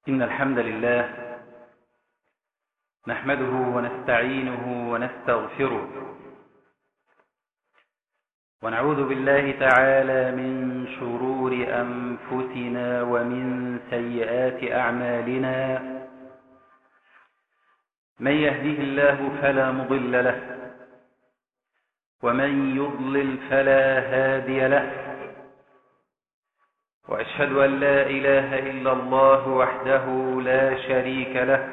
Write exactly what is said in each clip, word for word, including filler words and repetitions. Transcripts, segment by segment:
إن الحمد لله نحمده ونستعينه ونستغفره ونعوذ بالله تعالى من شرور أنفسنا ومن سيئات أعمالنا. من يهده الله فلا مضل له ومن يضلل فلا هادي له، وأشهد أن لا إله إلا الله وحده لا شريك له،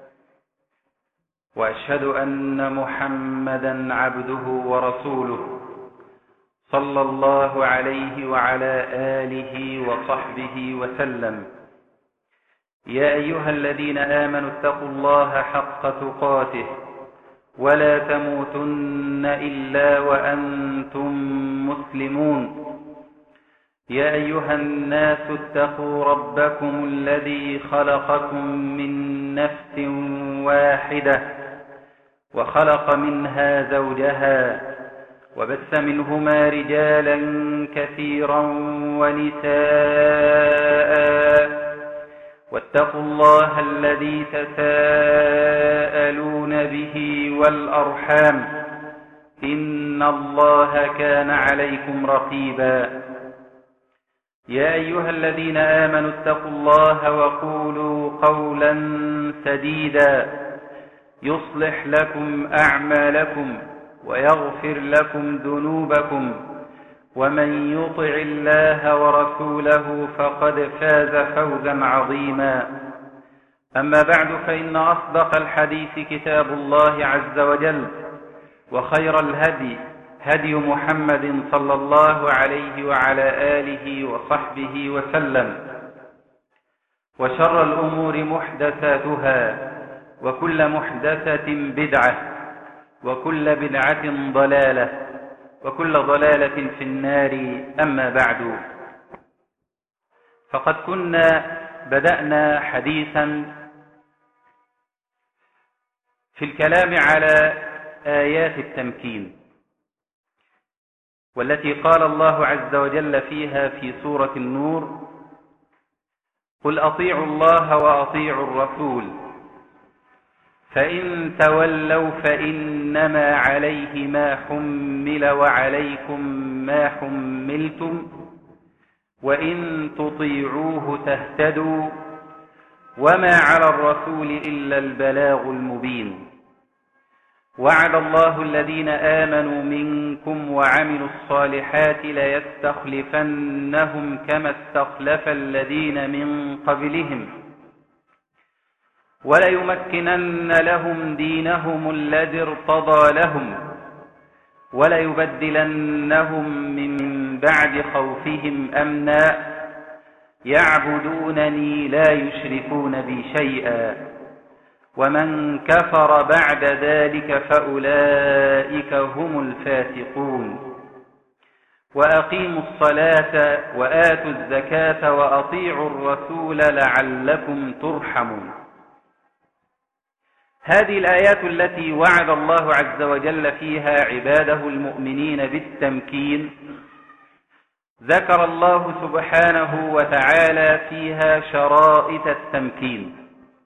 وأشهد أن محمدا عبده ورسوله صلى الله عليه وعلى آله وصحبه وسلم. يا أيها الذين آمنوا اتقوا الله حق تقاته ولا تموتن إلا وأنتم مسلمون. يا أيها الناس اتقوا ربكم الذي خلقكم من نفس واحدة وخلق منها زوجها وبث منهما رجالا كثيرا ونساء، واتقوا الله الذي تساءلون به والأرحام إن الله كان عليكم رقيبا. يا أيها الذين آمنوا اتقوا الله وقولوا قولا سديدا يصلح لكم أعمالكم ويغفر لكم ذنوبكم، ومن يطع الله ورسوله فقد فاز فوزا عظيما. أما بعد، فإن أصدق الحديث كتاب الله عز وجل، وخير الهدي هدي محمد صلى الله عليه وعلى آله وصحبه وسلم، وشر الأمور محدثاتها، وكل محدثة بدعة، وكل بدعة ضلالة، وكل ضلالة في النار. أما بعد، فقد كنا بدأنا حديثا في الكلام على آيات التمكين، والتي قال الله عز وجل فيها في سورة النور: قل أطيعوا الله وأطيعوا الرسول فإن تولوا فإنما عليه ما حمل وعليكم ما حملتم وإن تطيعوه تهتدوا وما على الرسول إلا البلاغ المبين. وعد الله الذين آمنوا منكم وعملوا الصالحات ليستخلفنهم كما استخلف الذين من قبلهم وليمكنن لهم دينهم الذي ارتضى لهم وليبدلنهم من بعد خوفهم أمنا يعبدونني لا يشركون بي شيئا ومن كفر بعد ذلك فأولئك هم الفاسقون. وأقيموا الصلاة وآتوا الزكاة وأطيعوا الرسول لعلكم ترحمون. هذه الآيات التي وعد الله عز وجل فيها عباده المؤمنين بالتمكين، ذكر الله سبحانه وتعالى فيها شرائط التمكين،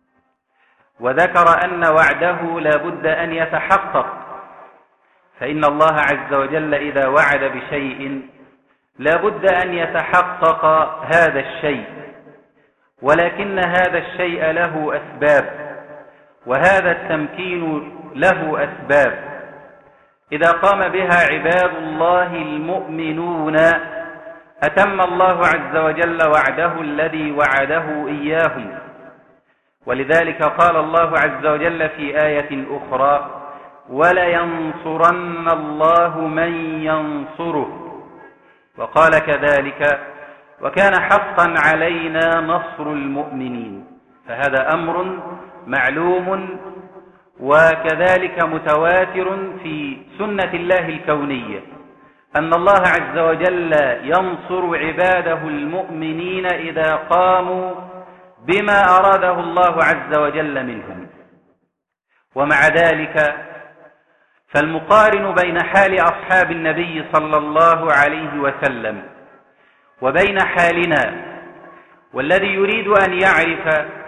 وذكر أن وعده لا بد أن يتحقق، فإن الله عز وجل إذا وعد بشيء لا بد أن يتحقق هذا الشيء، ولكن هذا الشيء له أسباب، وهذا التمكين له أسباب إذا قام بها عباد الله المؤمنون أتم الله عز وجل وعده الذي وعده إياهم. ولذلك قال الله عز وجل في آية أخرى: ولينصرن الله من ينصره. وقال كذلك: وكان حقا علينا نصر المؤمنين. فهذا أمر معلوم وكذلك متواتر في سنة الله الكونية، أن الله عز وجل ينصر عباده المؤمنين إذا قاموا بما أراده الله عز وجل منهم. ومع ذلك فالمقارن بين حال أصحاب النبي صلى الله عليه وسلم وبين حالنا والذي يريد أن يعرف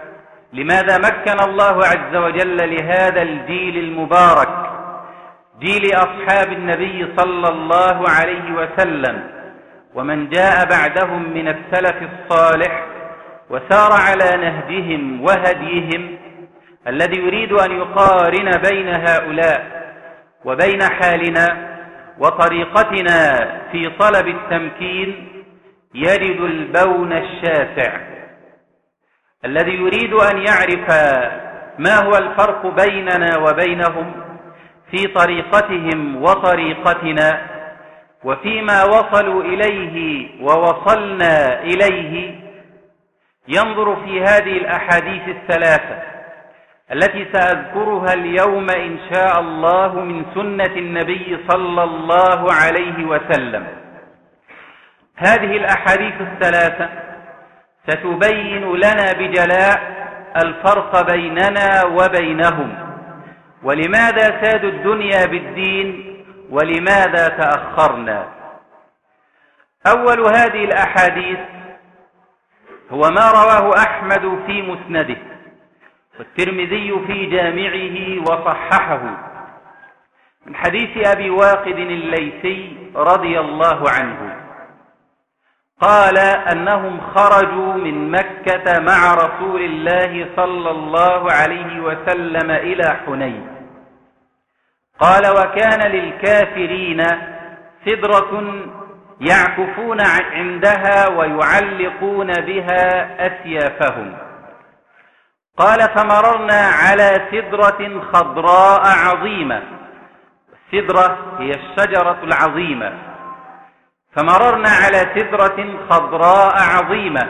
لماذا مكن الله عز وجل لهذا الجيل المبارك، جيل أصحاب النبي صلى الله عليه وسلم ومن جاء بعدهم من السلف الصالح وسار على نهجهم وهديهم، الذي يريد أن يقارن بين هؤلاء وبين حالنا وطريقتنا في طلب التمكين يجد البون الشاسع. الذي يريد أن يعرف ما هو الفرق بيننا وبينهم في طريقتهم وطريقتنا وفيما وصلوا إليه ووصلنا إليه، ينظر في هذه الأحاديث الثلاثة التي سأذكرها اليوم إن شاء الله من سنة النبي صلى الله عليه وسلم. هذه الأحاديث الثلاثة ستبين لنا بجلاء الفرق بيننا وبينهم، ولماذا سادوا الدنيا بالدين ولماذا تأخرنا. أول هذه الأحاديث هو ما رواه أحمد في مسنده والترمذي في جامعه وصححه من حديث أبي واقد الليثي رضي الله عنه قال أنهم خرجوا من مكة مع رسول الله صلى الله عليه وسلم إلى حنين. قال وكان للكافرين سدرة يعكفون عندها ويعلقون بها أسيافهم. قال فمررنا على سدرة خضراء عظيمة، السدرة هي الشجرة العظيمة، فمررنا على سدرة خضراء عظيمة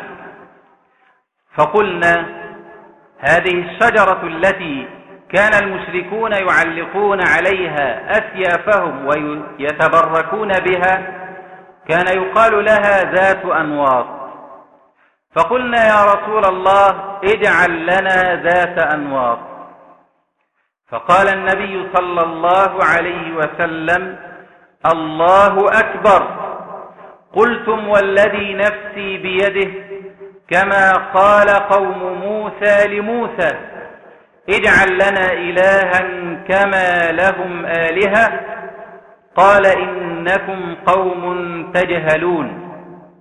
فقلنا هذه الشجرة التي كان المشركون يعلقون عليها أسيافهم ويتبركون بها كان يقال لها ذات أنواط، فقلنا يا رسول الله اجعل لنا ذات أنواط. فقال النبي صلى الله عليه وسلم الله أكبر، قلتم والذي نفسي بيده كما قال قوم موسى لموسى اجعل لنا إلها كما لهم آلهة، قال إنكم قوم تجهلون.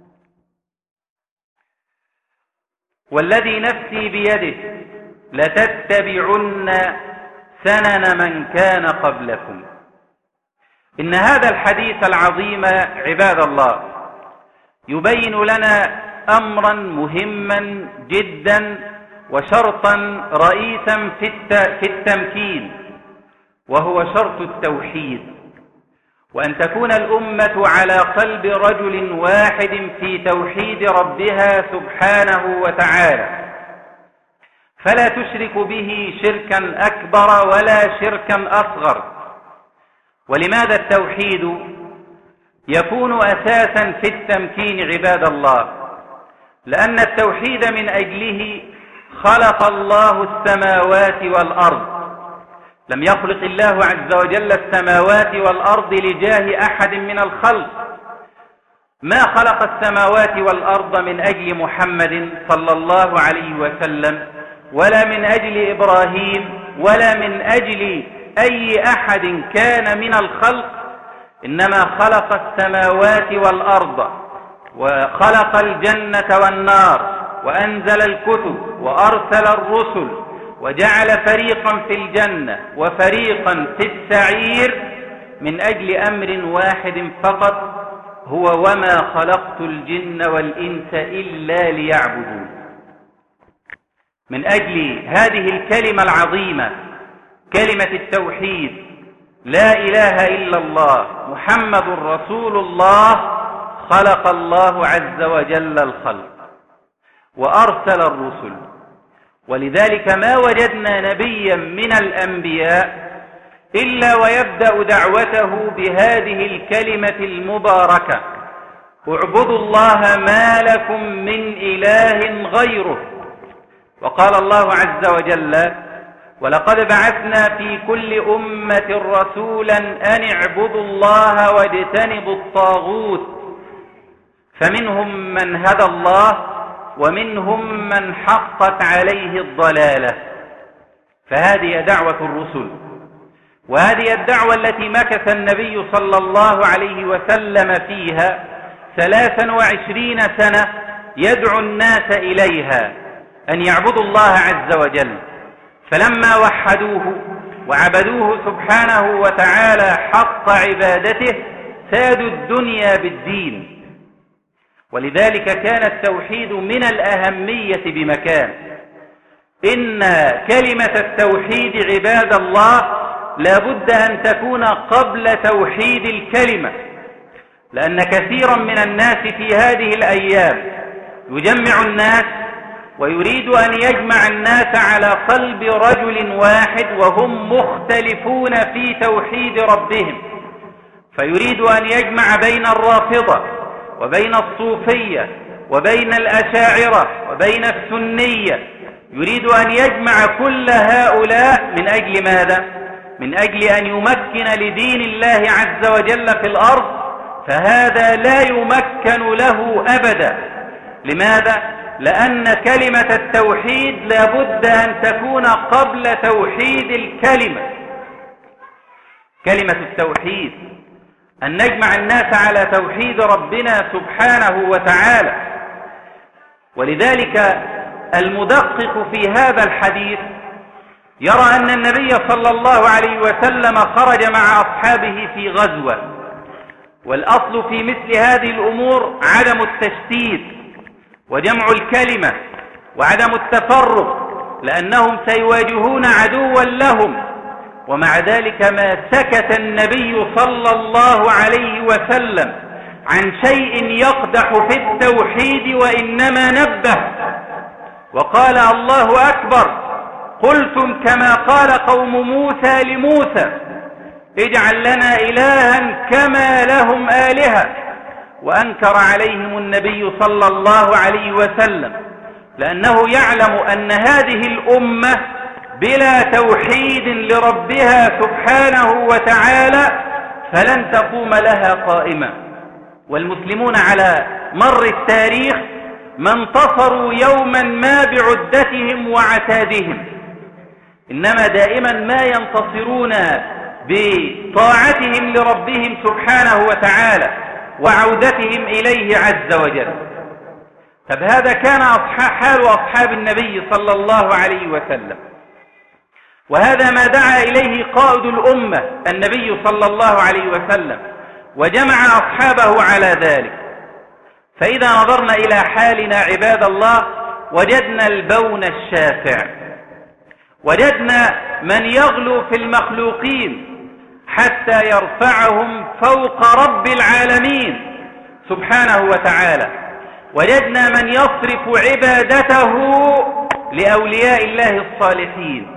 والذي نفسي بيده لتتبعن سنن من كان قبلكم. إن هذا الحديث العظيم عباد الله يبين لنا أمرا مهما جدا وشرطا رئيسا في التمكين، وهو شرط التوحيد، وأن تكون الأمة على قلب رجل واحد في توحيد ربها سبحانه وتعالى، فلا تشرك به شركا أكبر ولا شركا أصغر. ولماذا التوحيد يكون أساسا في التمكين عباد الله؟ لأن التوحيد من أجله خلق الله السماوات والأرض. لم يخلق الله عز وجل السماوات والأرض لجاه أحد من الخلق، ما خلق السماوات والأرض من أجل محمد صلى الله عليه وسلم ولا من أجل إبراهيم ولا من أجل أي أحد كان من الخلق، إنما خلق السماوات والأرض وخلق الجنة والنار وأنزل الكتب وأرسل الرسل وجعل فريقا في الجنة وفريقا في السعير من أجل أمر واحد فقط، هو وما خلقت الجن والإنس إلا ليعبدون. من أجل هذه الكلمة العظيمة كلمة التوحيد لا إله إلا الله محمد رسول الله، خلق الله عز وجل الخلق وأرسل الرسل. ولذلك ما وجدنا نبيا من الأنبياء إلا ويبدأ دعوته بهذه الكلمة المباركة: اعبدوا الله ما لكم من إله غيره. وقال الله عز وجل: ولقد بعثنا في كل أمة رسولا أن اعبدوا الله واجتنبوا الطاغوت، فمنهم من هدى الله ومنهم من حقت عليه الضلالة. فهذه دعوة الرسل، وهذه الدعوة التي مكث النبي صلى الله عليه وسلم فيها ثلاثا وعشرين سنة يدعو الناس إليها، أن يعبدوا الله عز وجل. فلما وحدوه وعبدوه سبحانه وتعالى حق عبادته سادوا الدنيا بالدين. ولذلك كان التوحيد من الأهمية بمكان. إن كلمة التوحيد عباد الله لا بد أن تكون قبل توحيد الكلمة، لأن كثيرا من الناس في هذه الأيام يجمع الناس ويريد أن يجمع الناس على قلب رجل واحد وهم مختلفون في توحيد ربهم، فيريد أن يجمع بين الرافضة وبين الصوفية وبين الأشاعرة وبين السنية، يريد أن يجمع كل هؤلاء من أجل ماذا؟ من أجل أن يمكن لدين الله عز وجل في الأرض، فهذا لا يمكن له أبدا. لماذا؟ لأن كلمة التوحيد لا بد أن تكون قبل توحيد الكلمة. كلمة التوحيد أن نجمع الناس على توحيد ربنا سبحانه وتعالى. ولذلك المدقق في هذا الحديث يرى أن النبي صلى الله عليه وسلم خرج مع أصحابه في غزوة، والأصل في مثل هذه الأمور عدم التشتيت وجمع الكلمة وعدم التفرق، لأنهم سيواجهون عدوا لهم. ومع ذلك ما سكت النبي صلى الله عليه وسلم عن شيء يقدح في التوحيد، وإنما نبه وقال: الله أكبر، قلتم كما قال قوم موسى لموسى اجعل لنا إلها كما لهم آلهة. وأنكر عليهم النبي صلى الله عليه وسلم، لأنه يعلم أن هذه الأمة بلا توحيد لربها سبحانه وتعالى فلن تقوم لها قائمة. والمسلمون على مر التاريخ ما انتصروا يوما ما بعدتهم وعتادهم، إنما دائما ما ينتصرون بطاعتهم لربهم سبحانه وتعالى وعودتهم إليه عز وجل. طب هذا كان حال أصحاب النبي صلى الله عليه وسلم، وهذا ما دعا إليه قائد الأمة النبي صلى الله عليه وسلم وجمع أصحابه على ذلك. فإذا نظرنا إلى حالنا عباد الله وجدنا البون الشاسع، وجدنا من يغلو في المخلوقين حتى يرفعهم فوق رب العالمين سبحانه وتعالى، وجدنا من يصرف عبادته لأولياء الله الصالحين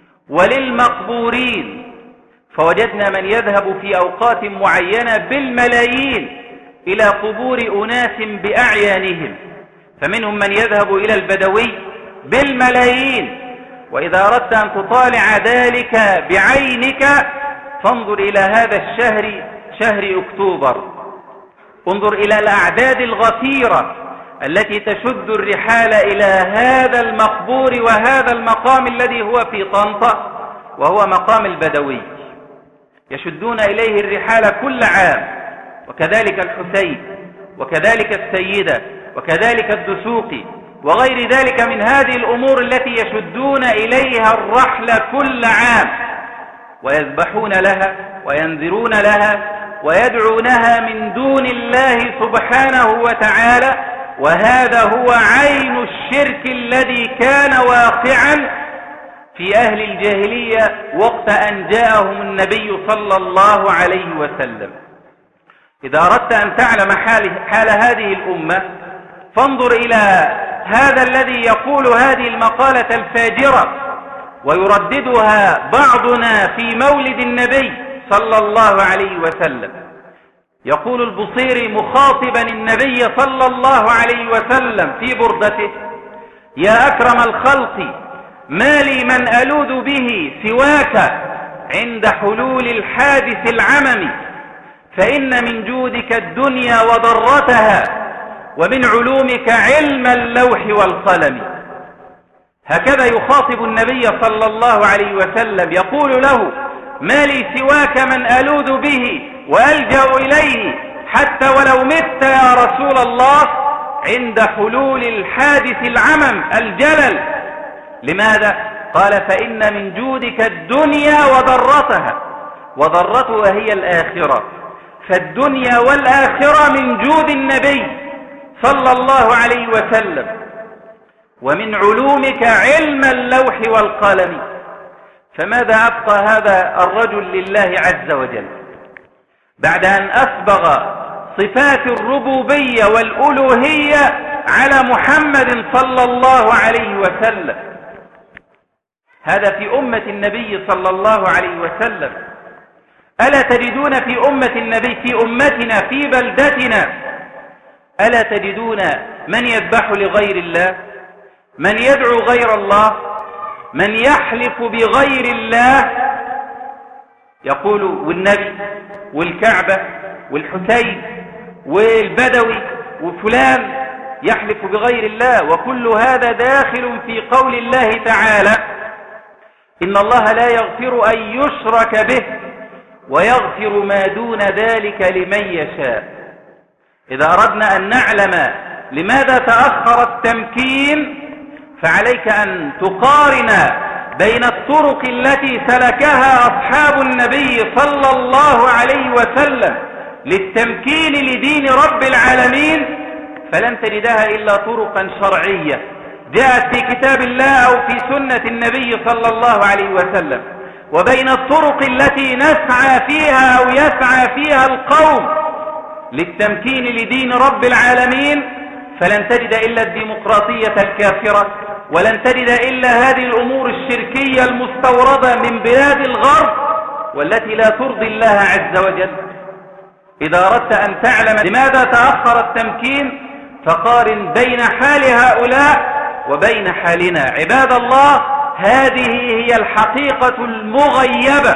وللمقبورين، فوجدنا من يذهب في أوقات معينة بالملايين إلى قبور أناس بأعيانهم، فمنهم من يذهب إلى البدوي بالملايين. وإذا أردت أن تطالع ذلك بعينك فانظر إلى هذا الشهر، شهر أكتوبر، انظر إلى الأعداد الغفيرة التي تشد الرحال إلى هذا المقبور وهذا المقام الذي هو في طنطا وهو مقام البدوي، يشدون إليه الرحال كل عام، وكذلك الحسين وكذلك السيدة وكذلك الدسوقي وغير ذلك من هذه الأمور التي يشدون إليها الرحل كل عام، ويذبحون لها وينذرون لها ويدعونها من دون الله سبحانه وتعالى. وهذا هو عين الشرك الذي كان واقعا في أهل الجاهلية وقت أن جاءهم النبي صلى الله عليه وسلم. إذا أردت أن تعلم حال, حال هذه الأمة فانظر إلى هذا الذي يقول هذه المقالة الفاجرة ويرددها بعضنا في مولد النبي صلى الله عليه وسلم. يقول البصيري مخاطبا النبي صلى الله عليه وسلم في بردته: يا أكرم الخلق ما لي من ألوذ به سواك عند حلول الحادث العمم، فإن من جودك الدنيا وضرتها ومن علومك علم اللوح والقلم. هكذا يخاطب النبي صلى الله عليه وسلم، يقول له: ما لي سواك من ألوذ به وألجأ إليه حتى ولو مت يا رسول الله عند حلول الحادث العمم الجلل. لماذا؟ قال: فإن من جودك الدنيا وضرتها، وضرتها هي الآخرة، فالدنيا والآخرة من جود النبي صلى الله عليه وسلم. ومن علومك علم اللوح والقلم. فماذا أبقى هذا الرجل لله عز وجل بعد أن أسبغ صفات الربوبية والألوهية على محمد صلى الله عليه وسلم؟ هذا في أمة النبي صلى الله عليه وسلم. ألا تجدون في أمة النبي، في أمتنا، في بلدتنا، ألا تجدون من يذبح لغير الله، من يدعو غير الله، من يحلف بغير الله؟ يقول والنبي والكعبة والحسين والبدوي وفلان يحلف بغير الله، وكل هذا داخل في قول الله تعالى: إن الله لا يغفر أن يشرك به ويغفر ما دون ذلك لمن يشاء. إذا أردنا أن نعلم لماذا تأخر التمكين فعليك أن تقارن بين الطرق التي سلكها أصحاب النبي صلى الله عليه وسلم للتمكين لدين رب العالمين، فلن تجدها إلا طرقا شرعية جاءت في كتاب الله أو في سنة النبي صلى الله عليه وسلم، وبين الطرق التي نسعى فيها أو يسعى فيها القوم للتمكين لدين رب العالمين، فلن تجد إلا الديمقراطية الكافرة، ولن تجد إلا هذه الأمور الشركية المستوردة من بلاد الغرب والتي لا ترضي الله عز وجل. إذا أردت أن تعلم لماذا تأخر التمكين فقارن بين حال هؤلاء وبين حالنا. عباد الله، هذه هي الحقيقة المغيبة،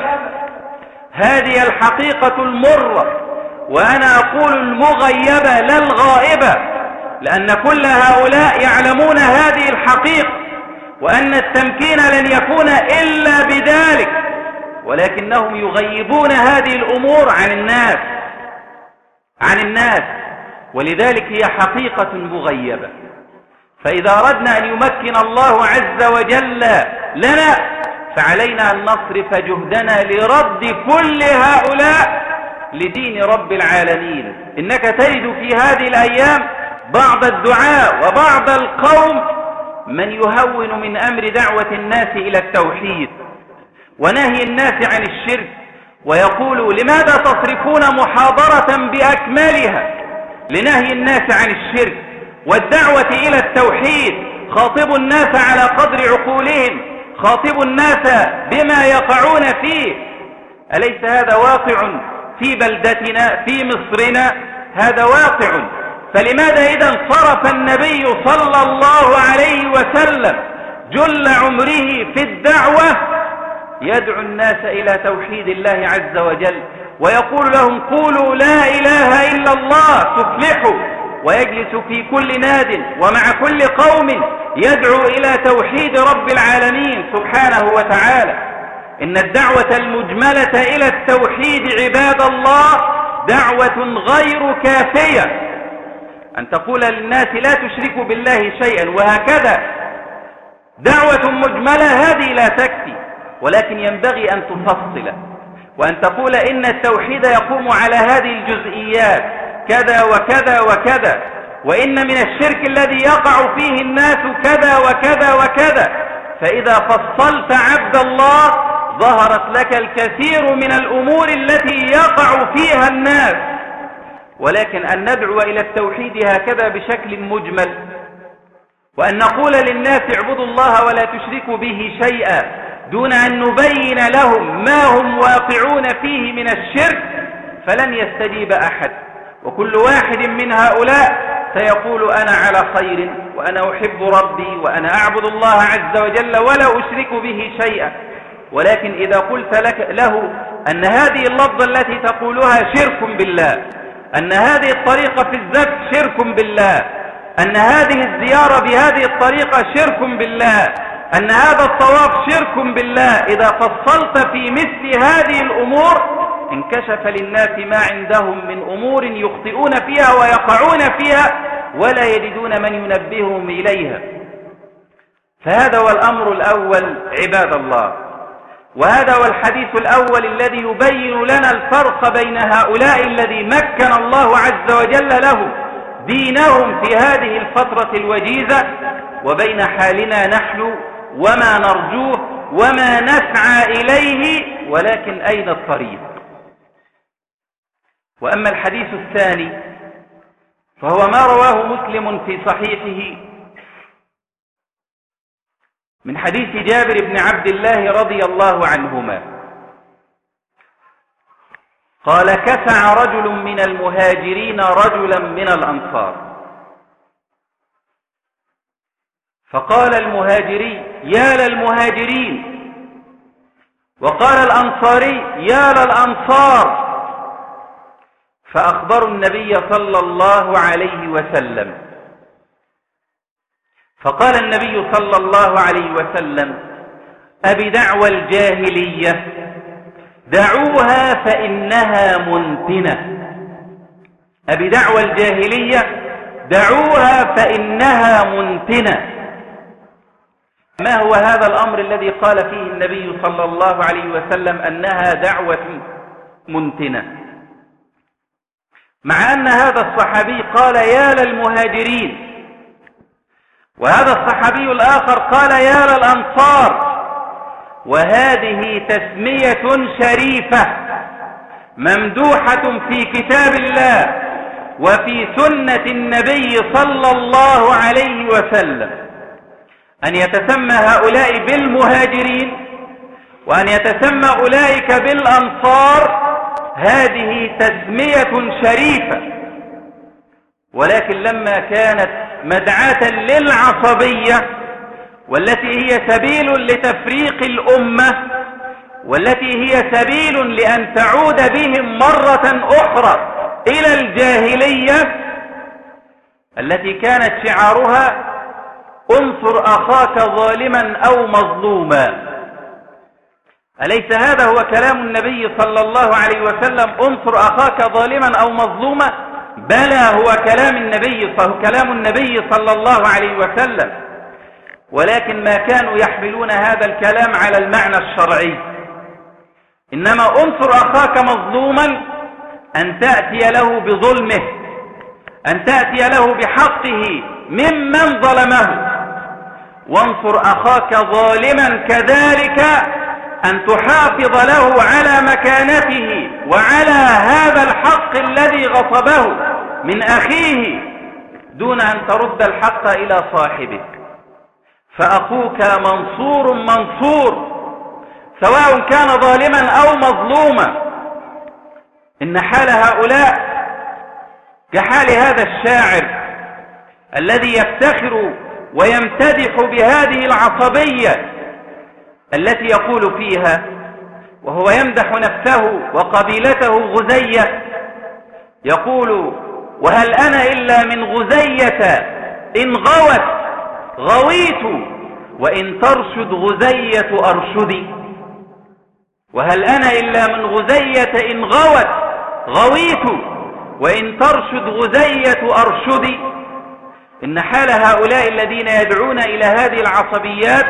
هذه الحقيقة المرة، وأنا أقول المغيبة لا الغائبة، لأن كل هؤلاء يعلمون هذه الحقيقة وأن التمكين لن يكون إلا بذلك، ولكنهم يغيبون هذه الأمور عن الناس عن الناس ولذلك هي حقيقة مغيبة. فإذا أردنا أن يمكن الله عز وجل لنا فعلينا أن نصرف جهدنا لرد كل هؤلاء لدين رب العالمين. إنك تجد في هذه الأيام بعض الدعاء وبعض القوم من يهون من أمر دعوة الناس إلى التوحيد ونهي الناس عن الشرك، ويقول: لماذا تصرفون محاضرة بأكملها لنهي الناس عن الشرك والدعوة إلى التوحيد؟ خاطبوا الناس على قدر عقولهم، خاطبوا الناس بما يقعون فيه. أليس هذا واقع في بلدتنا في مصرنا؟ هذا واقع. فلماذا إذا صرف النبي صلى الله عليه وسلم جل عمره في الدعوة يدعو الناس إلى توحيد الله عز وجل ويقول لهم: قولوا لا إله إلا الله تفلحوا، ويجلس في كل ناد ومع كل قوم يدعو إلى توحيد رب العالمين سبحانه وتعالى؟ إن الدعوة المجملة إلى التوحيد عباد الله دعوة غير كافية. أن تقول للناس لا تشركوا بالله شيئا وهكذا دعوة مجملة هذه لا تكفي، ولكن ينبغي أن تفصل وأن تقول إن التوحيد يقوم على هذه الجزئيات كذا وكذا وكذا، وإن من الشرك الذي يقع فيه الناس كذا وكذا وكذا. فإذا فصلت عبد الله ظهرت لك الكثير من الأمور التي يقع فيها الناس. ولكن أن ندعو إلى التوحيد هكذا بشكل مجمل، وأن نقول للناس اعبدوا الله ولا تشركوا به شيئا دون أن نبين لهم ما هم واقعون فيه من الشرك، فلن يستجيب أحد. وكل واحد من هؤلاء سيقول: أنا على خير وأنا أحب ربي وأنا أعبد الله عز وجل ولا أشرك به شيئا. ولكن إذا قلت لك له أن هذه اللفظة التي تقولها شرك بالله، أن هذه الطريقة في الذبح شرك بالله، أن هذه الزيارة بهذه الطريقة شرك بالله، أن هذا الطواف شرك بالله، إذا فصلت في مثل هذه الأمور انكشف للناس ما عندهم من أمور يخطئون فيها ويقعون فيها ولا يجدون من ينبههم إليها. فهذا هو الأمر الأول عباد الله، وهذا هو الحديث الأول الذي يبين لنا الفرق بين هؤلاء الذي مكن الله عز وجل لهم دينهم في هذه الفترة الوجيزة وبين حالنا نحن وما نرجوه وما نسعى إليه، ولكن أين الطريق؟ وأما الحديث الثاني فهو ما رواه مسلم في صحيحه من حديث جابر بن عبد الله رضي الله عنهما قال: كسع رجل من المهاجرين رجلا من الأنصار، فقال المهاجري: يا للمهاجرين، وقال الأنصاري: يا للأنصار، فأخبروا النبي صلى الله عليه وسلم، فقال النبي صلى الله عليه وسلم: أبدعوى الجاهلية دعوها فإنها منتنة. أبدعوى الجاهلية دعوها فإنها منتنة. ما هو هذا الأمر الذي قال فيه النبي صلى الله عليه وسلم أنها دعوة منتنة؟ مع أن هذا الصحابي قال: يا للمهاجرين، وهذا الصحابي الآخر قال: يا للأنصار، وهذه تسمية شريفة ممدوحة في كتاب الله وفي سنة النبي صلى الله عليه وسلم، أن يتسمى هؤلاء بالمهاجرين وأن يتسمى أولئك بالأنصار، هذه تسمية شريفة. ولكن لما كانت مدعاة للعصبية والتي هي سبيل لتفريق الأمة والتي هي سبيل لأن تعود بهم مرة أخرى إلى الجاهلية التي كانت شعارها انصر أخاك ظالما أو مظلوما، أليس هذا هو كلام النبي صلى الله عليه وسلم؟ انصر أخاك ظالما أو مظلوما، بلى هو كلام النبي صلى كلام النبي صلى الله عليه وسلم، ولكن ما كانوا يحملون هذا الكلام على المعنى الشرعي. إنما انصر أخاك مظلوما أن تأتي له بظلمه، أن تأتي له بحقه ممن ظلمه، وانصر أخاك ظالما كذلك أن تحافظ له على مكانته وعلى هذا الحق الذي غصبه من أخيه دون أن ترد الحق إلى صاحبه. فأخوك منصور منصور سواء كان ظالما أو مظلوما. إن حال هؤلاء كحال هذا الشاعر الذي يفتخر ويمتدح بهذه العصبية التي يقول فيها وهو يمدح نفسه وقبيلته غزية، يقول: وهل أنا إلا من غزية إن غوت غويت وإن ترشد غزية أرشدي. وهل أنا إلا من غزية إن غوت غويت وإن ترشد غزية أرشدي. إن حال هؤلاء الذين يدعون إلى هذه العصبيات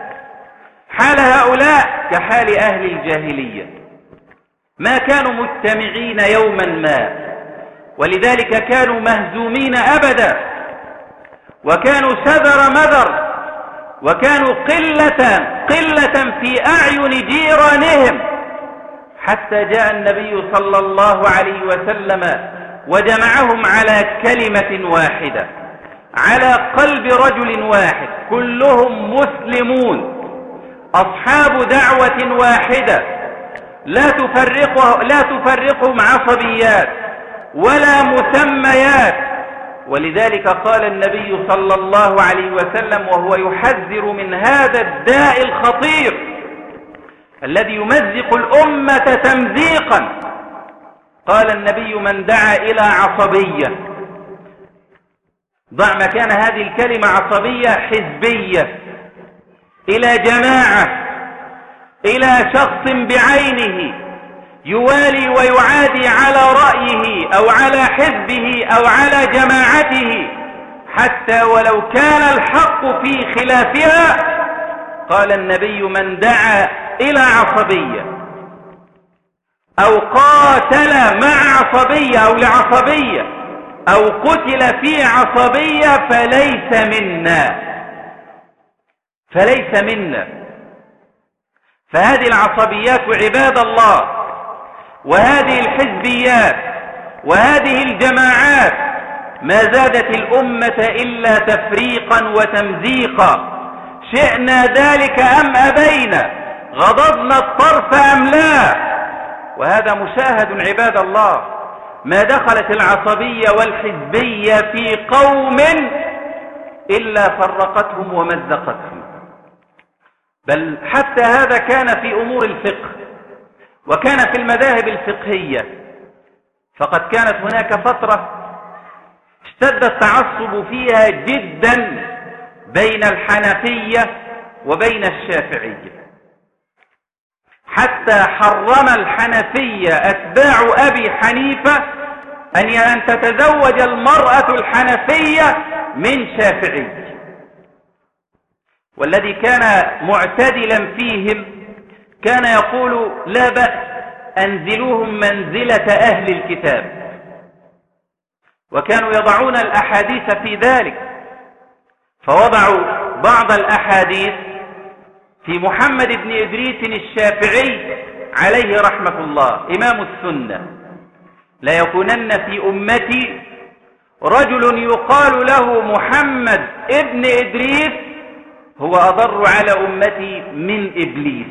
حال هؤلاء كحال أهل الجاهلية، ما كانوا مجتمعين يوما ما، ولذلك كانوا مهزومين أبدا، وكانوا سذر مذر، وكانوا قلة قلة في أعين جيرانهم، حتى جاء النبي صلى الله عليه وسلم وجمعهم على كلمة واحدة، على قلب رجل واحد، كلهم مسلمون أصحاب دعوة واحدة، لا تفرقه لا تفرقهم عصبيات ولا مسميات. ولذلك قال النبي صلى الله عليه وسلم وهو يحذر من هذا الداء الخطير الذي يمزق الأمة تمزيقا: قال النبي: من دعا إلى عصبية، ضع مكان هذه الكلمة عصبية حزبية، إلى جماعة، إلى شخص بعينه يوالي ويعادي على رأيه أو على حزبه أو على جماعته حتى ولو كان الحق في خلافها، قال النبي: من دعا إلى عصبية أو قاتل مع عصبية أو لعصبية أو قتل في عصبية فليس منا، فليس منا. فهذه العصبيات عباد الله، وهذه الحزبيات وهذه الجماعات ما زادت الأمة إلا تفريقا وتمزيقا، شئنا ذلك أم أبينا، غضضنا الطرف أم لا. وهذا مشاهد عباد الله، ما دخلت العصبية والحزبية في قوم إلا فرقتهم ومزقتهم. بل حتى هذا كان في أمور الفقه، وكان في المذاهب الفقهية، فقد كانت هناك فترة اشتد التعصب فيها جدا بين الحنفية وبين الشافعية، حتى حرم الحنفية أتباع أبي حنيفة أن تتزوج المرأة الحنفية من شافعي. والذي كان معتدلا فيهم كان يقول: لا بأس، أنزلوهم منزلة أهل الكتاب. وكانوا يضعون الأحاديث في ذلك، فوضعوا بعض الأحاديث في محمد بن إدريس الشافعي عليه رحمة الله إمام السنة: لا يكونن في أمتي رجل يقال له محمد ابن إدريس هو أضر على أمتي من إبليس،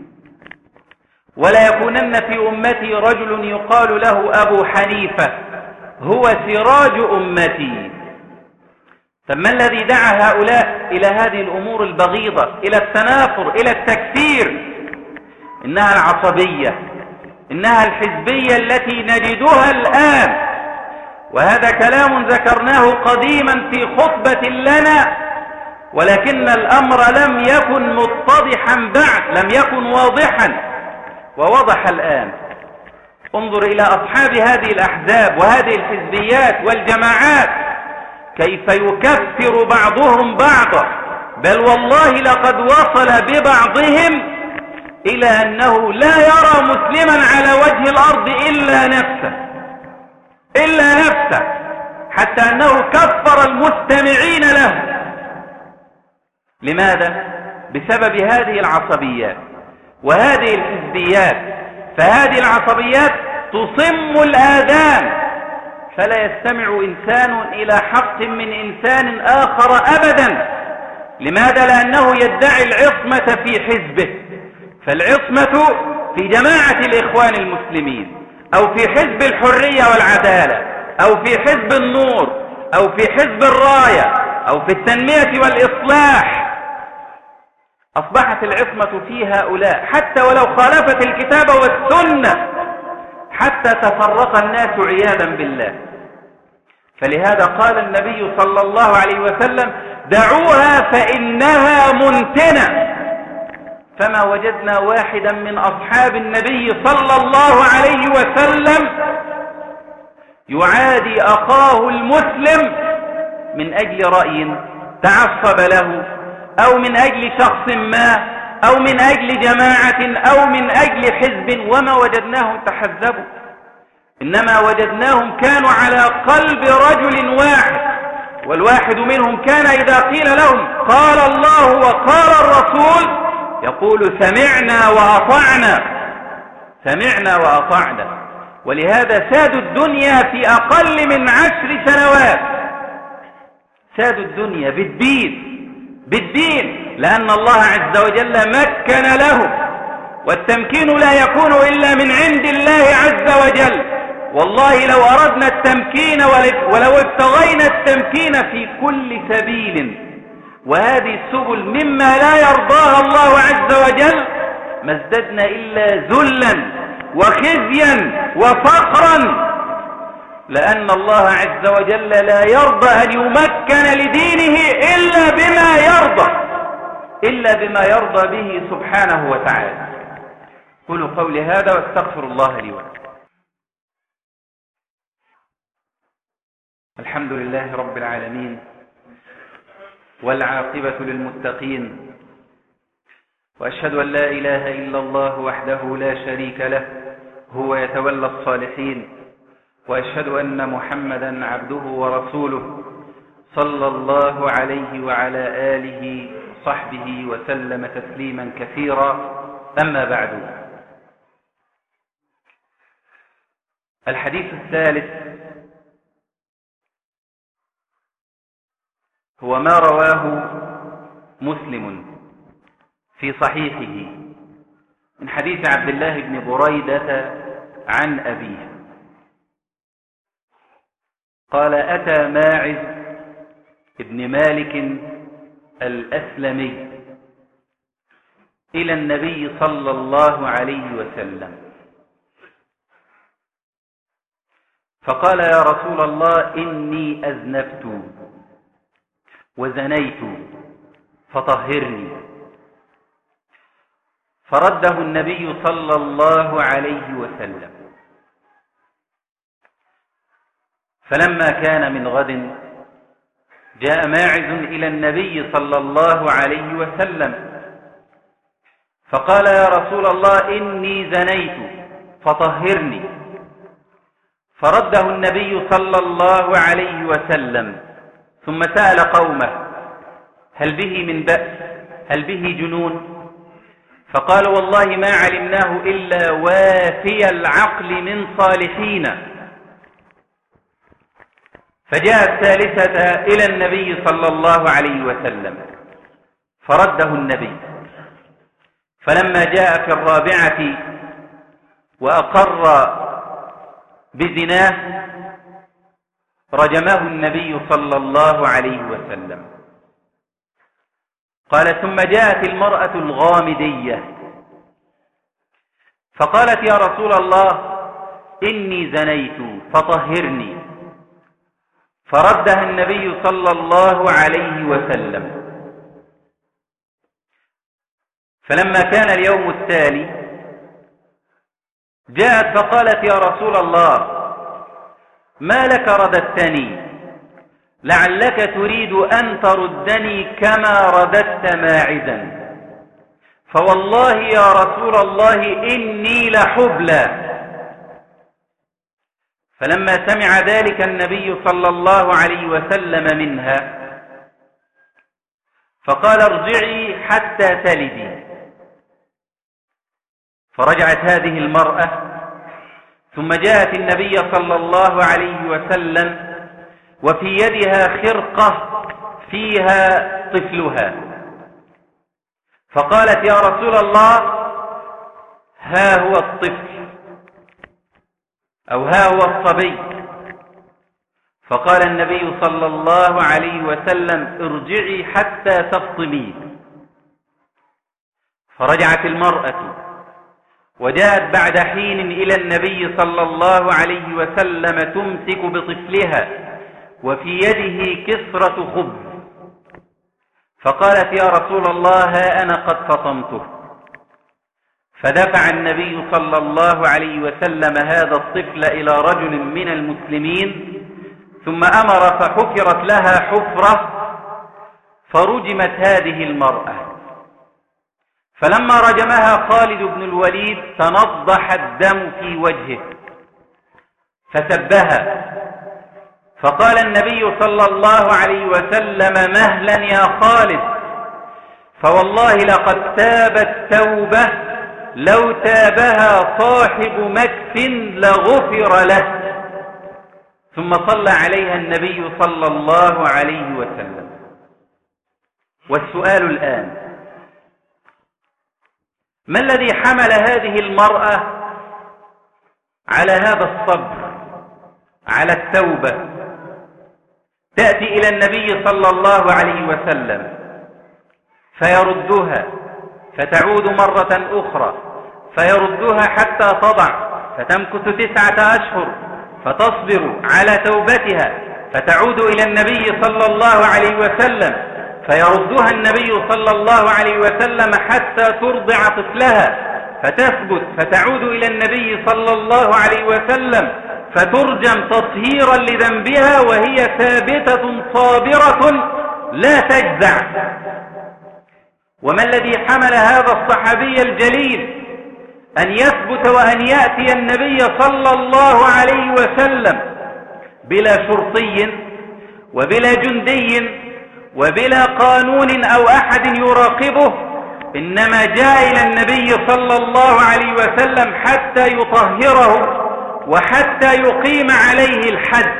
ولا يكونن في أمتي رجل يقال له أبو حنيفة هو سراج أمتي. طب ما الذي دعا هؤلاء إلى هذه الأمور البغيضة، إلى التنافر، إلى التكفير؟ إنها العصبية، إنها الحزبية التي نجدها الآن. وهذا كلام ذكرناه قديما في خطبة لنا، ولكن الأمر لم يكن متضحا بعد، لم يكن واضحا، ووضح الآن. انظر إلى أصحاب هذه الأحزاب وهذه الحزبيات والجماعات كيف يكفر بعضهم بعضا، بل والله لقد وصل ببعضهم إلى أنه لا يرى مسلما على وجه الأرض إلا نفسه، إلا نفسه، حتى أنه كفر المستمعين له. لماذا؟ بسبب هذه العصبيات وهذه الحزبيات. فهذه العصبيات تصم الآذان، فلا يستمع إنسان إلى حق من إنسان آخر أبدا. لماذا؟ لأنه يدعي العصمة في حزبه. فالعصمة في جماعة الإخوان المسلمين، أو في حزب الحرية والعدالة، أو في حزب النور، أو في حزب الراية، أو في التنمية والإصلاح، أصبحت العصمة في هؤلاء حتى ولو خالفت الكتاب والسنة، حتى تفرق الناس عياذا بالله. فلهذا قال النبي صلى الله عليه وسلم: دعوها فإنها منتنة. فما وجدنا واحدا من أصحاب النبي صلى الله عليه وسلم يعادي أخاه المسلم من أجل رأي تعصب له، أو من أجل شخص ما، أو من أجل جماعة، أو من أجل حزب. وما وجدناهم تحزبوا، إنما وجدناهم كانوا على قلب رجل واحد، والواحد منهم كان إذا قيل لهم قال الله وقال الرسول يقول: سمعنا وأطعنا، سمعنا وأطعنا. ولهذا سادوا الدنيا في أقل من عشر سنوات، سادوا الدنيا بالدين، بالدين، لأن الله عز وجل مكن لهم، والتمكين لا يكون إلا من عند الله عز وجل. والله لو أردنا التمكين ولو ابتغينا التمكين في كل سبيل، وهذه السبل مما لا يرضاها الله عز وجل، ما ازددنا إلا ذلا وخزيا وفقرا، لأن الله عز وجل لا يرضى أن يمكن لدينه إلا بما يرضى إلا بما يرضى به سبحانه وتعالى. قولوا قولي هذا واستغفر الله لي ولكم. الحمد لله رب العالمين، والعاقبة للمتقين، وأشهد أن لا إله إلا الله وحده لا شريك له، هو يتولى الصالحين، وأشهد أن محمدا عبده ورسوله صلى الله عليه وعلى آله وصحبه وسلم تسليما كثيرا. أما بعد، الحديث الثالث هو ما رواه مسلم في صحيحه من حديث عبد الله بن بريدة عن أبيه قال: أتى ماعز بن مالك الأسلمي إلى النبي صلى الله عليه وسلم فقال: يا رسول الله، إني أذنبت وزنيت فطهرني. فرده النبي صلى الله عليه وسلم. فلما كان من غد جاء ماعز إلى النبي صلى الله عليه وسلم فقال: يا رسول الله، إني زنيت فطهرني. فرده النبي صلى الله عليه وسلم، ثم سأل قومه: هل به من بأس؟ هل به جنون؟ فقال: والله ما علمناه إلا وافي العقل من صالحين. فجاء الثالثة إلى النبي صلى الله عليه وسلم فرده النبي. فلما جاء في الرابعة وأقر بزناه رجمه النبي صلى الله عليه وسلم. قال: ثم جاءت المرأة الغامدية فقالت: يا رسول الله، إني زنيت فطهرني. فردها النبي صلى الله عليه وسلم. فلما كان اليوم التالي جاءت فقالت: يا رسول الله، ما لك رددتني؟ لعلك تريد أن تردني كما رددت ماعزا. فوالله يا رسول الله إني لحبلى. فلما سمع ذلك النبي صلى الله عليه وسلم منها فقال: ارجعي حتى تلدي. فرجعت هذه المرأة، ثم جاءت النبي صلى الله عليه وسلم وفي يدها خرقة فيها طفلها. فقالت: يا رسول الله، ها هو الطفل أو ها هو الصبي. فقال النبي صلى الله عليه وسلم: ارجعي حتى تفطمي. فرجعت المرأة وجاءت بعد حين إلى النبي صلى الله عليه وسلم تمسك بطفلها وفي يده كسرة خبز. فقالت: يا رسول الله، ها أنا قد فطمته. فدفع النبي صلى الله عليه وسلم هذا الطفل إلى رجل من المسلمين، ثم أمر فحفرت لها حفرة فرجمت هذه المرأة. فلما رجمها خالد بن الوليد تنضح الدم في وجهه فسبها. فقال النبي صلى الله عليه وسلم: مهلا يا خالد، فوالله لقد تابت توبة لو تابها صاحب مكث لغفر له. ثم صلى عليها النبي صلى الله عليه وسلم. والسؤال الآن: ما الذي حمل هذه المرأة على هذا الصبر، على التوبة؟ تأتي إلى النبي صلى الله عليه وسلم فيردها فتعود مرة أخرى فيردوها حتى تضع، فتمكث تسعة أشهر فتصبر على توبتها، فتعود إلى النبي صلى الله عليه وسلم، فيردها النبي صلى الله عليه وسلم حتى ترضع طفلها، فتثبت فتعود إلى النبي صلى الله عليه وسلم، فترجم تطهيرا لذنبها وهي ثابتة صابرة لا تجزع. وما الذي حمل هذا الصحابي الجليل أن يثبت وأن يأتي النبي صلى الله عليه وسلم بلا شرطي وبلا جندي وبلا قانون أو أحد يراقبه، إنما جاء إلى النبي صلى الله عليه وسلم حتى يطهره وحتى يقيم عليه الحد.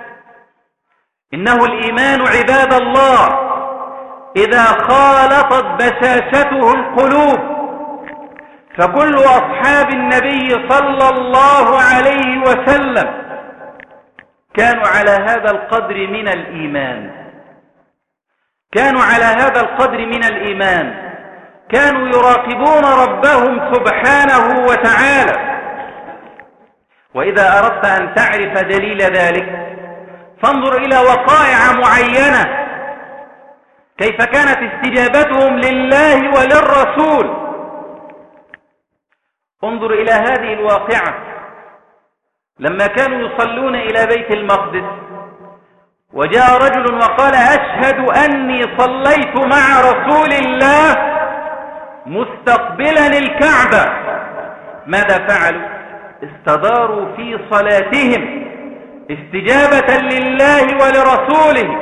إنه الإيمان عباد الله إذا خالطت بشاشته القلوب، فكل أصحاب النبي صلى الله عليه وسلم كانوا على هذا القدر من الإيمان، كانوا على هذا القدر من الإيمان، كانوا يراقبون ربهم سبحانه وتعالى. وإذا أردت أن تعرف دليل ذلك فانظر إلى وقائع معينة، كيف كانت استجابتهم لله وللرسول. انظر إلى هذه الواقعة لما كانوا يصلون إلى بيت المقدس، وجاء رجل وقال أشهد أني صليت مع رسول الله مستقبلا الكعبة. ماذا فعلوا؟ استداروا في صلاتهم استجابة لله ولرسوله.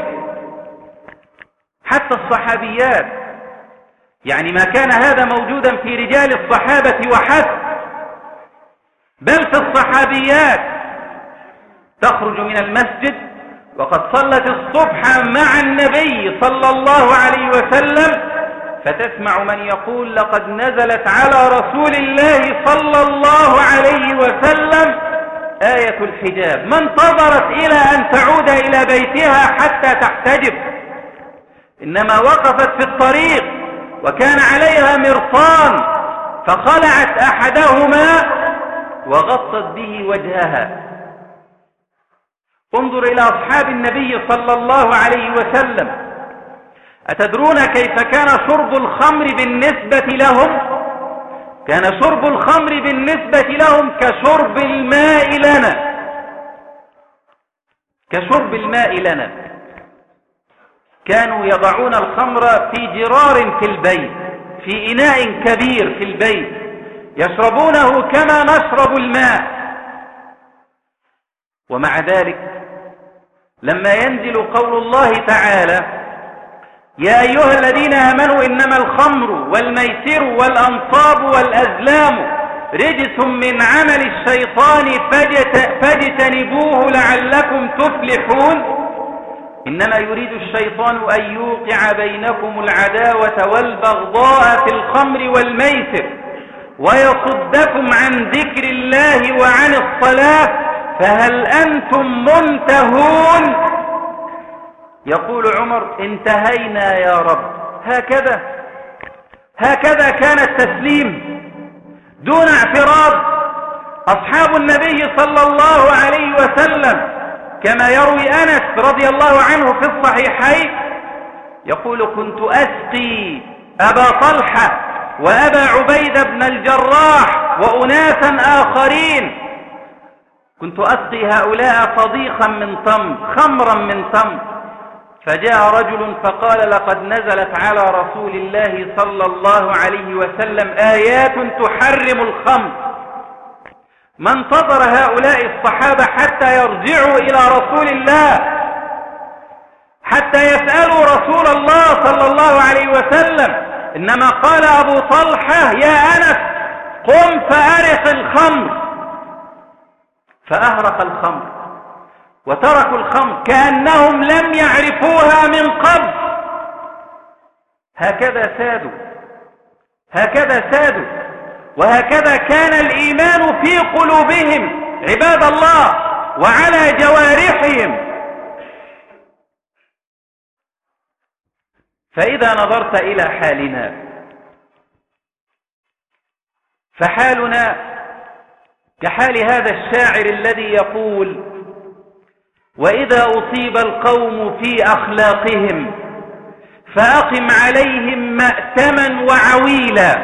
حتى الصحابيات، يعني ما كان هذا موجودا في رجال الصحابة وحسب، بل في الصحابيات تخرج من المسجد وقد صلت الصبح مع النبي صلى الله عليه وسلم، فتسمع من يقول لقد نزلت على رسول الله صلى الله عليه وسلم آية الحجاب، ما انتظرت إلى أن تعود إلى بيتها حتى تحتجب، إنما وقفت في الطريق وكان عليها مرصان فخلعت أحدهما وغطت به وجهها. انظر إلى أصحاب النبي صلى الله عليه وسلم، أتدرون كيف كان شرب الخمر بالنسبة لهم؟ كان شرب الخمر بالنسبة لهم كشرب الماء لنا، كشرب الماء لنا. كانوا يضعون الخمر في جرار في البيت، في إناء كبير في البيت، يشربونه كما نشرب الماء. ومع ذلك لما ينزل قول الله تعالى يا أيها الذين آمنوا إنما الخمر والميسر والأنصاب والأزلام رجس من عمل الشيطان فاجتنبوه لعلكم تفلحون، إنما يريد الشيطان أن يوقع بينكم العداوة والبغضاء في الخمر والميسر ويصدكم عن ذكر الله وعن الصلاة فهل أنتم منتهون؟ يقول عمر انتهينا يا رب. هكذا هكذا كان التسليم دون اعتراض. أصحاب النبي صلى الله عليه وسلم كما يروي أنس رضي الله عنه في الصحيحين يقول كنت أسقي أبا طلحة وأبا عبيدة بن الجراح وأناسا آخرين، كنت أسقي هؤلاء صديقا من تمر، خمرا من تمر، فجاء رجل فقال لقد نزلت على رسول الله صلى الله عليه وسلم آيات تحرم الخمر. ما انتظر هؤلاء الصحابة حتى يرجعوا إلى رسول الله، حتى يسألوا رسول الله صلى الله عليه وسلم، إنما قال أبو طلحة يا أنس قم فأرق الخمر، فأهرق الخمر وتركوا الخمر كأنهم لم يعرفوها من قبل. هكذا سادوا، هكذا سادوا، وهكذا كان الإيمان في قلوبهم عباد الله وعلى جوارحهم. فإذا نظرت إلى حالنا فحالنا كحال هذا الشاعر الذي يقول: وإذا أصيب القوم في أخلاقهم فأقم عليهم مأتما وعويلا.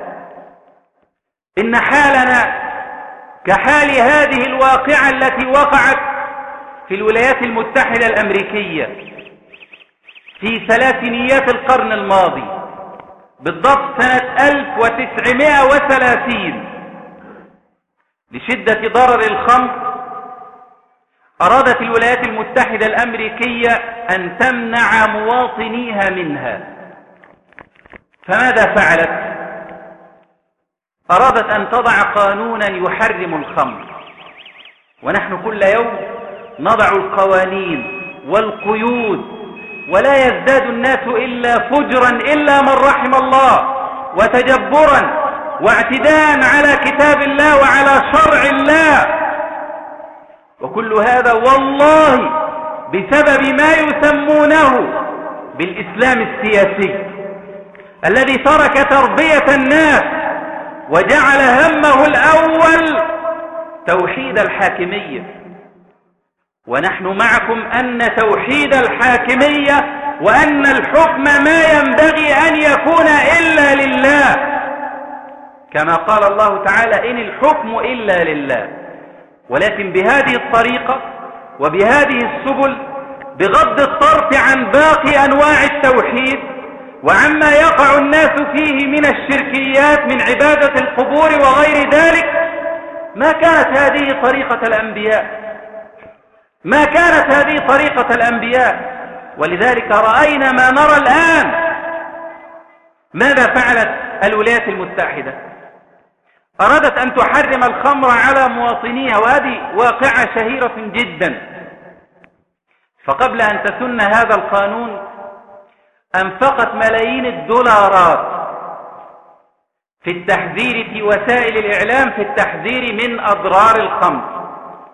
إن حالنا كحال هذه الواقعة التي وقعت في الولايات المتحدة الأمريكية في ثلاثينيات القرن الماضي، بالضبط سنة ألف وتسعمائة وثلاثين. لشدة ضرر الخمر أرادت الولايات المتحدة الأمريكية أن تمنع مواطنيها منها. فماذا فعلت؟ أرادت أن تضع قانونا يحرم الخمر، ونحن كل يوم نضع القوانين والقيود، ولا يزداد الناس إلا فجرا إلا من رحم الله، وتجبرا واعتداء على كتاب الله وعلى شرع الله. وكل هذا والله بسبب ما يسمونه بالإسلام السياسي الذي ترك تربية الناس وجعل همه الأول توحيد الحاكمية. ونحن معكم أن توحيد الحاكمية وأن الحكم ما ينبغي أن يكون إلا لله، كما قال الله تعالى: إن الحكم إلا لله. ولكن بهذه الطريقة وبهذه السبل، بغض الطرف عن باقي أنواع التوحيد وعما يقع الناس فيه من الشركيات من عبادة القبور وغير ذلك، ما كانت هذه طريقة الأنبياء، ما كانت هذه طريقة الأنبياء. ولذلك رأينا ما نرى الآن. ماذا فعلت الولايات المتحدة؟ أرادت أن تحرم الخمر على مواطنيها، وهذه واقعة شهيرة جدا. فقبل أن تسن هذا القانون أنفقت ملايين الدولارات في التحذير في وسائل الإعلام، في التحذير من أضرار الخمر،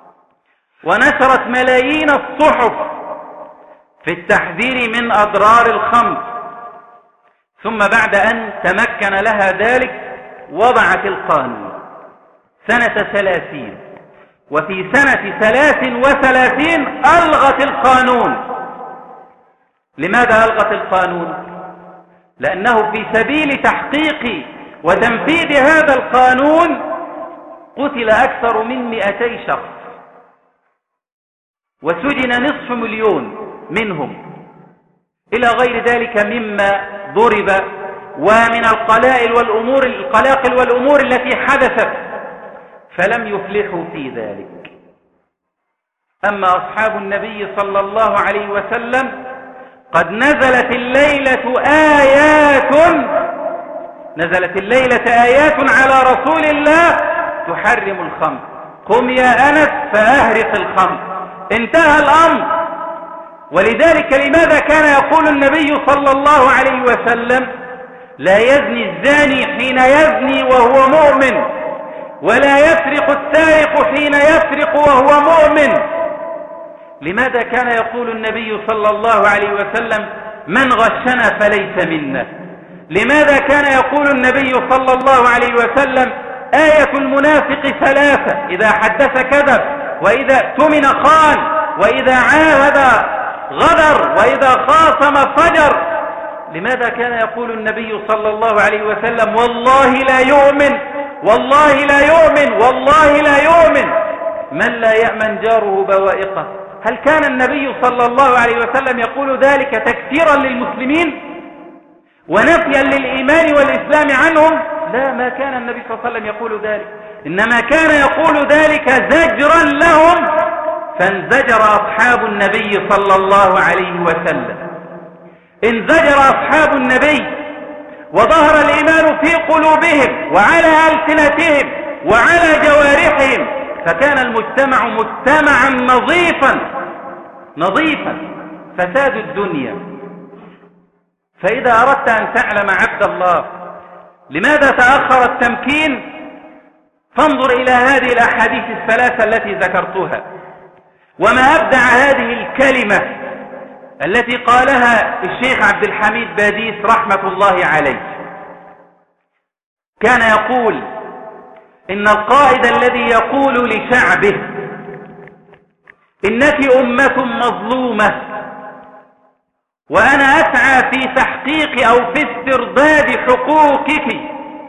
ونشرت ملايين الصحف في التحذير من أضرار الخمر. ثم بعد أن تمكن لها ذلك وضعت القانون سنة ثلاثين، وفي سنة ثلاث وثلاثين ألغت القانون. لماذا ألغت القانون؟ لأنه في سبيل تحقيق وتنفيذ هذا القانون قتل أكثر من مئتي شخص، وسجن نصف مليون منهم، إلى غير ذلك مما ضرب ومن القلائل والأمور القلاقل والأمور التي حدثت، فلم يفلحوا في ذلك. أما أصحاب النبي صلى الله عليه وسلم قد نزلت الليلة آيات نزلت الليلة آيات على رسول الله تحرم الخمر. قم يا أنس فأهرق الخمر. انتهى الأمر. ولذلك لماذا كان يقول النبي صلى الله عليه وسلم: لا يزني الزاني حين يزني وهو مؤمن، ولا يسرق السارق حين يسرق وهو مؤمن؟ لماذا كان يقول النبي صلى الله عليه وسلم: من غشنا فليس منا؟ لماذا كان يقول النبي صلى الله عليه وسلم: آية المنافق ثلاثة: إذا حدث كذب، وإذا اؤتمن خان، وإذا عاهد غدر، وإذا خاصم فجر؟ لماذا كان يقول النبي صلى الله عليه وسلم: والله لا يؤمن، والله لا يؤمن، والله لا يؤمن من لا يأمن جاره بوائقه؟ هل كان النبي صلى الله عليه وسلم يقول ذلك تكفيرا للمسلمين ونفيا للإيمان والإسلام عنهم؟ لا، ما كان النبي صلى الله عليه وسلم يقول ذلك، إنما كان يقول ذلك زجرا لهم، فانزجر أصحاب النبي صلى الله عليه وسلم. انزجر أصحاب النبي، وظهر الإيمان في قلوبهم وعلى ألسنتهم وعلى جوارحهم، فكان المجتمع مجتمعا نظيفا نظيفا فساد الدنيا. فإذا أردت أن تعلم عبد الله لماذا تأخر التمكين، فانظر إلى هذه الأحاديث الثلاثة التي ذكرتها، وما أبدع هذه الكلمة التي قالها الشيخ عبد الحميد باديس رحمة الله عليه. كان يقول: إن القائد الذي يقول لشعبه إنك أمة مظلومة وأنا أسعى في تحقيق أو في استرداد حقوقك،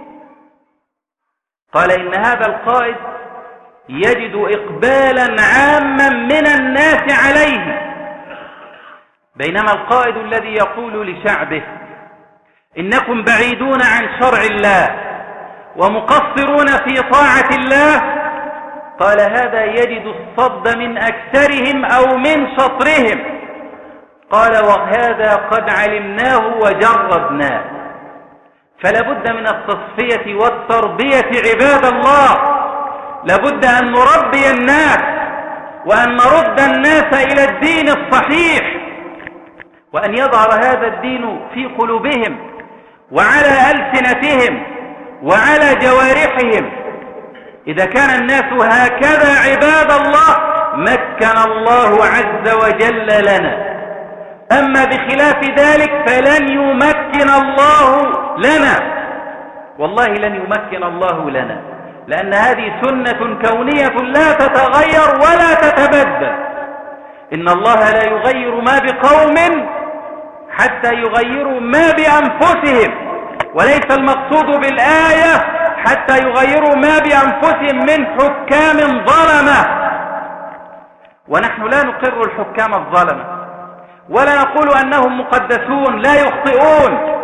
قال إن هذا القائد يجد إقبالا عاما من الناس عليه، بينما القائد الذي يقول لشعبه إنكم بعيدون عن شرع الله ومقصرون في طاعة الله، قال هذا يجد الصد من أكثرهم أو من شطرهم، قال وهذا قد علمناه وجربناه. فلا بد من التصفية والتربية عباد الله، لابد أن نربي الناس وأن نرد الناس إلى الدين الصحيح، وأن يظهر هذا الدين في قلوبهم وعلى ألسنتهم وعلى جوارحهم. إذا كان الناس هكذا عباد الله مكن الله عز وجل لنا، أما بخلاف ذلك فلن يمكن الله لنا، والله لن يمكن الله لنا، لأن هذه سنة كونية لا تتغير ولا تتبدل. إن الله لا يغير ما بقوم حتى يغيروا ما بأنفسهم، وليس المقصود بالآية حتى يغيروا ما بأنفسهم من حكام ظلمة، ونحن لا نقر الحكام الظلمة ولا نقول أنهم مقدسون لا يخطئون.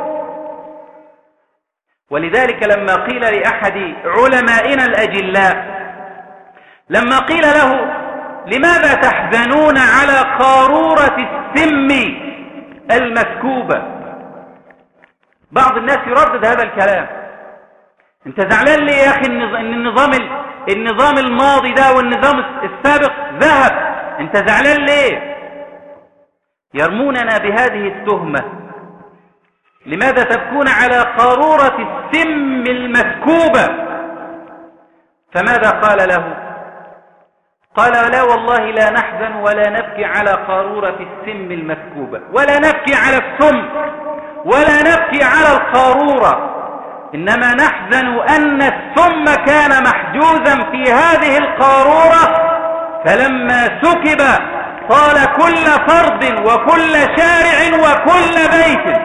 ولذلك لما قيل لأحد علمائنا الأجلاء، لما قيل له لماذا تحزنون على قارورة السم المسكوبة، بعض الناس يردد هذا الكلام، انت زعلان ليه يا أخي ان النظام النظام الماضي ده والنظام السابق ذهب، انت زعلان ليه؟ يرموننا بهذه التهمة، لماذا تبكون على قارورة السم المسكوبة؟ فماذا قال له؟ قال لا والله لا نحزن ولا نبكي على قارورة السم المسكوبة، ولا نبكي على السم ولا نبكي على القارورة، إنما نحزن أن السم كان محجوزا في هذه القارورة، فلما سكب طال كل فرد وكل شارع وكل بيت،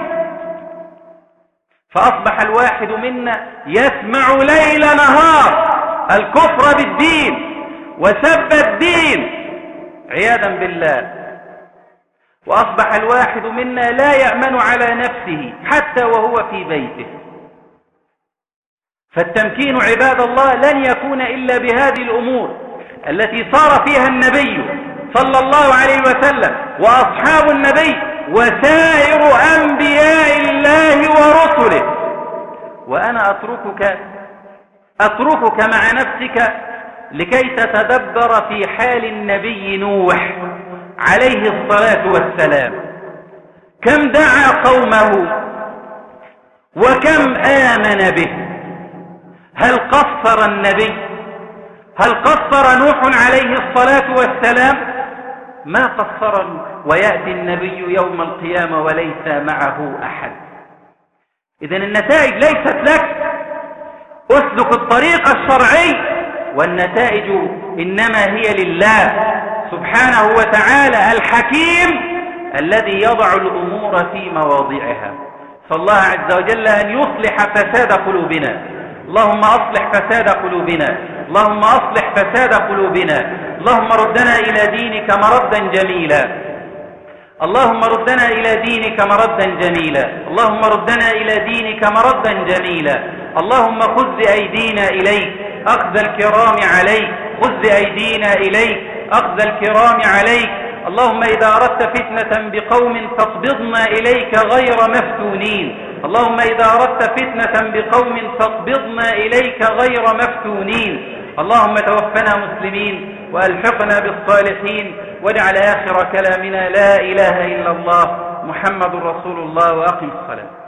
فأصبح الواحد منا يسمع ليل نهار الكفر بالدين وسب الدين عياذا بالله، وأصبح الواحد منا لا يأمن على نفسه حتى وهو في بيته. فالتمكين عباد الله لن يكون إلا بهذه الأمور التي صار فيها النبي صلى الله عليه وسلم وأصحاب النبي وسائر أنبياء الله ورسله. وأنا أتركك أتركك مع نفسك لكي تتدبر في حال النبي نوح عليه الصلاة والسلام، كم دعا قومه وكم آمن به. هل قصر النبي؟ هل قصر نوح عليه الصلاة والسلام؟ ما قصر. ويأتي النبي يوم القيامة وليس معه أحد. إذن النتائج ليست لك، أسلك الطريق الشرعي والنتائج إنما هي لله سبحانه وتعالى الحكيم الذي يضع الأمور في مواضعها. فالله عز وجل أن يصلح فساد قلوبنا، اللهم أصلح فساد قلوبنا، اللهم أصلح فساد قلوبنا، اللهم ردنا إلى دينك مردا جميلا، اللهم ردنا إلى دينك مردا جميلا، اللهم ردنا إلى دينك مردا جميلا، اللهم خذ بأيدينا إليك أخذ الكرام عليك، خذ بأيدينا إليك أخذ الكرام عليك. اللهم إذا أردت فتنة بقوم فاقبضنا إليك غير مفتونين، اللهم إذا أردت فتنة بقوم فاقبضنا إليك غير مفتونين. اللهم توفنا مسلمين وألحقنا بالصالحين، واجعل آخر كلامنا لا إله إلا الله محمد رسول الله، وأقم الصلاة.